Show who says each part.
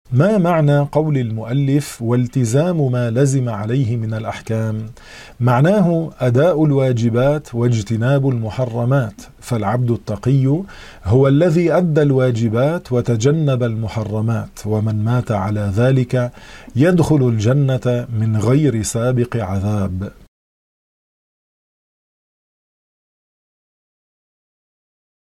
Speaker 1: ما معنى قول المؤلف والتزام ما لزم عليه من الأحكام؟ معناه أداء الواجبات واجتناب المحرمات، فالعبد التقي هو الذي أدى الواجبات وتجنب المحرمات، ومن مات على ذلك يدخل الجنة من غير سابق عذاب.